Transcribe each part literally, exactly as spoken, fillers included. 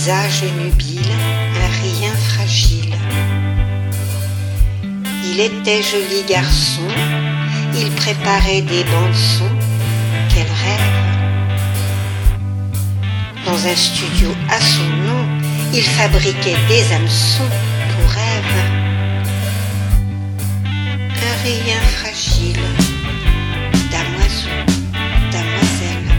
visage nubile, un rien fragile. Il était joli garçon, il préparait des bandes-sons, quel rêve! Dans un studio à son nom, il fabriquait des hameçons pour rêve. Un rien fragile, damoiseau, damoiselle.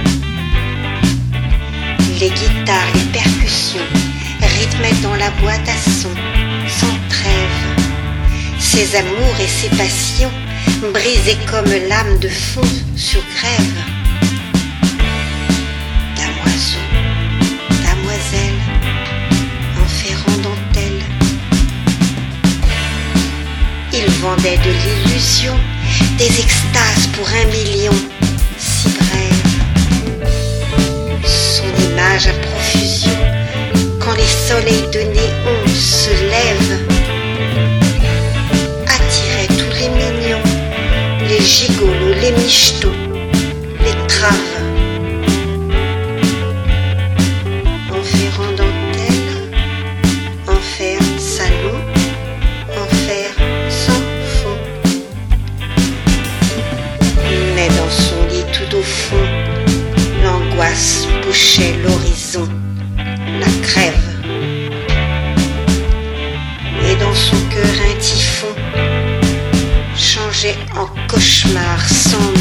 Les guitares, les percussions rythmaient dans la boîte à son, sans trêve. Ses amours et ses passions brisaient comme lame de fond sur grève. Damoiseau, damoiselle, enferrant dentelle. Il vendait de l'illusion, des extases pour un million, si brève. Son image à profusion, quand les soleils de néon se lèvent, attirait tous les mignons, les gigolos, les michetots, les traves. Enfer en dentelle, enfer salon, enfer sans fond. Mais dans son lit tout au fond, l'angoisse bouchait l'horizon, la crève. Et dans son cœur un typhon changeait en cauchemar sans